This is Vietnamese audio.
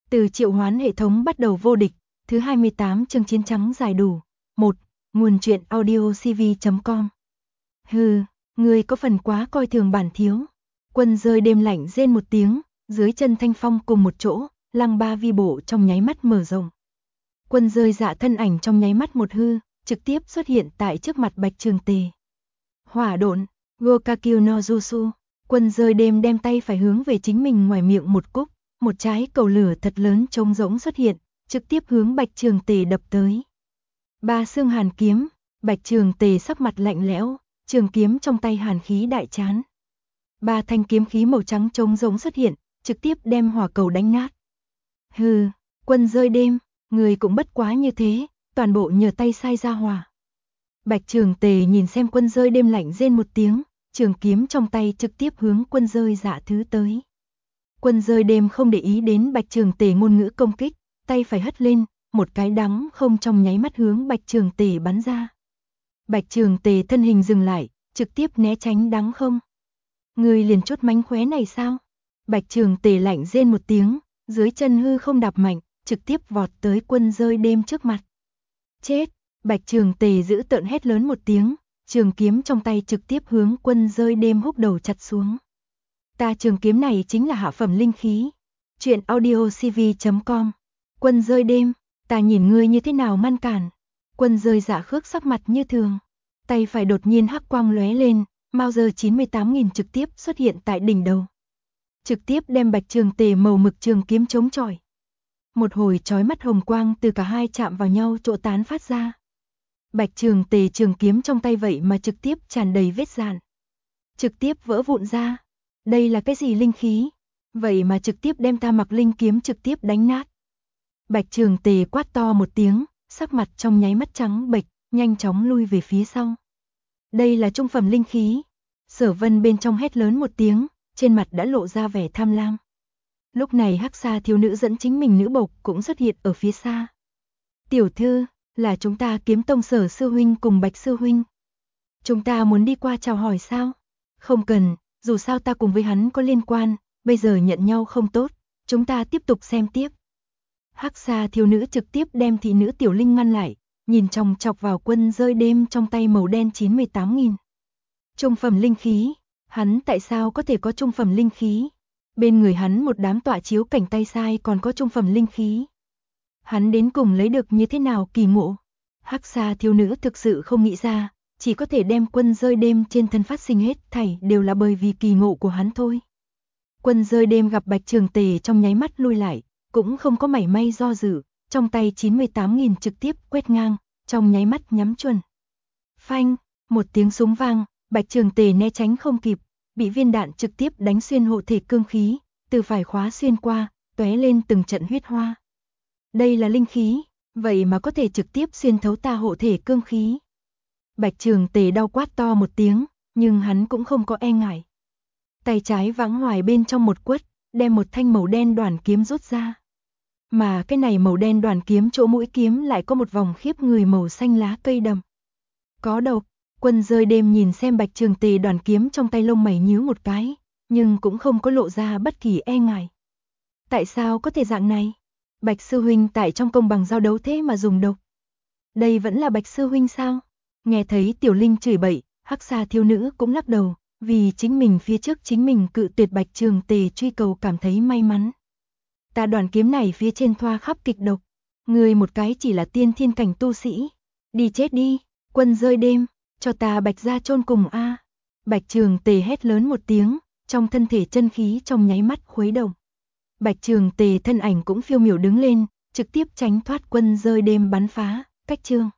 Từ triệu hoán hệ thống bắt đầu vô địch, thứ 28 chương chiến trắng giải đủ. 1. Nguồn truyện audiocv.com. Hừ, ngươi có phần quá coi thường bản thiếu. Quân rơi đêm lạnh rên một tiếng, dưới chân Thanh Phong cùng một chỗ, lăng ba vi bộ trong nháy mắt mở rộng. Quân rơi dạ thân ảnh trong nháy mắt một hư, trực tiếp xuất hiện tại trước mặt Bạch Trường Tề. Hỏa độn, Gokakyu no Jutsu. Quân rơi đêm đem tay phải hướng về chính mình ngoài miệng một cúc, một trái cầu lửa thật lớn trống rỗng xuất hiện, trực tiếp hướng Bạch Trường Tề đập tới. Ba xương hàn kiếm, Bạch Trường Tề sắc mặt lạnh lẽo, trường kiếm trong tay hàn khí đại chán. Ba thanh kiếm khí màu trắng trống rỗng xuất hiện, trực tiếp đem hỏa cầu đánh nát. Hừ, quân rơi đêm, người cũng bất quá như thế, toàn bộ nhờ tay sai ra hỏa. Bạch Trường Tề nhìn xem quân rơi đêm lạnh rên một tiếng, trường kiếm trong tay trực tiếp hướng quân rơi dạ thứ tới. Quân rơi đêm không để ý đến Bạch Trường Tề ngôn ngữ công kích, tay phải hất lên, một cái đắng không trong nháy mắt hướng Bạch Trường Tề bắn ra. Bạch Trường Tề thân hình dừng lại, trực tiếp né tránh đắng không. Người liền chốt mánh khóe này sao? Bạch Trường Tề lạnh rên một tiếng, dưới chân hư không đạp mạnh, trực tiếp vọt tới quân rơi đêm trước mặt. Chết! Bạch Trường Tề giữ tợn hét lớn một tiếng, trường kiếm trong tay trực tiếp hướng quân rơi đêm húc đầu chặt xuống. Ta trường kiếm này chính là hạ phẩm linh khí. Chuyện audiocv.com. Quân rơi đêm, ta nhìn ngươi như thế nào ngăn cản. Quân rơi dạ khước sắc mặt như thường. Tay phải đột nhiên hắc quang lóe lên, Mauser 98.000 trực tiếp xuất hiện tại đỉnh đầu. Trực tiếp đem Bạch Trường Tề màu mực trường kiếm chống chọi. Một hồi chói mắt hồng quang từ cả hai chạm vào nhau chỗ tán phát ra. Bạch Trường Tề trường kiếm trong tay vậy mà trực tiếp tràn đầy vết rạn. Trực tiếp vỡ vụn ra. Đây là cái gì linh khí? Vậy mà trực tiếp đem ta mặc linh kiếm trực tiếp đánh nát. Bạch Trường Tề quát to một tiếng, sắc mặt trong nháy mắt trắng bệch, nhanh chóng lui về phía sau. Đây là trung phẩm linh khí. Sở Vân bên trong hét lớn một tiếng, trên mặt đã lộ ra vẻ tham lam. Lúc này Hắc Sa thiếu nữ dẫn chính mình nữ bộc cũng xuất hiện ở phía xa. Tiểu thư, là chúng ta Kiếm Tông Sở sư huynh cùng Bạch sư huynh. Chúng ta muốn đi qua chào hỏi sao? Không cần, dù sao ta cùng với hắn có liên quan, bây giờ nhận nhau không tốt, chúng ta tiếp tục xem tiếp. Hắc Sa thiếu nữ trực tiếp đem thị nữ Tiểu Linh ngăn lại, nhìn chòng chọc vào quân rơi đêm trong tay màu đen 98.000. Trung phẩm linh khí, hắn tại sao có thể có trung phẩm linh khí? Bên người hắn một đám tọa chiếu cảnh tay sai còn có trung phẩm linh khí. Hắn đến cùng lấy được như thế nào kỳ ngộ? Hắc Sa thiếu nữ thực sự không nghĩ ra, chỉ có thể đem quân rơi đêm trên thân phát sinh hết thảy đều là bởi vì kỳ ngộ của hắn thôi. Quân rơi đêm gặp Bạch Trường Tề trong nháy mắt lui lại, cũng không có mảy may do dự, trong tay 98.000 trực tiếp quét ngang, trong nháy mắt nhắm chuẩn. Phanh, một tiếng súng vang, Bạch Trường Tề né tránh không kịp, bị viên đạn trực tiếp đánh xuyên hộ thể cương khí, từ phải khóa xuyên qua, tóe lên từng trận huyết hoa. Đây là linh khí, vậy mà có thể trực tiếp xuyên thấu ta hộ thể cương khí. Bạch Trường Tề đau quát to một tiếng, nhưng hắn cũng không có e ngại. Tay trái vãng hoài bên trong một quất, đem một thanh màu đen đoàn kiếm rút ra. Mà cái này màu đen đoàn kiếm chỗ mũi kiếm lại có một vòng khiếp người màu xanh lá cây đầm. Có độc. Quân rơi đêm nhìn xem Bạch Trường Tề đoàn kiếm trong tay lông mày nhíu một cái, nhưng cũng không có lộ ra bất kỳ e ngại. Tại sao có thể dạng này? Bạch sư huynh tại trong công bằng giao đấu thế mà dùng độc. Đây vẫn là Bạch sư huynh sao? Nghe thấy Tiểu Linh chửi bậy, Hắc Sa thiếu nữ cũng lắc đầu, vì chính mình phía trước chính mình cự tuyệt Bạch Trường Tề truy cầu cảm thấy may mắn. Ta đoàn kiếm này phía trên thoa khắp kịch độc, người một cái chỉ là tiên thiên cảnh tu sĩ, đi chết đi, quân rơi đêm, cho ta Bạch gia chôn cùng a. Bạch Trường Tề hét lớn một tiếng, trong thân thể chân khí trong nháy mắt khuấy động. Bạch Trường Tề thân ảnh cũng phiêu miểu đứng lên, trực tiếp tránh thoát quân rơi đêm bắn phá, cách chương.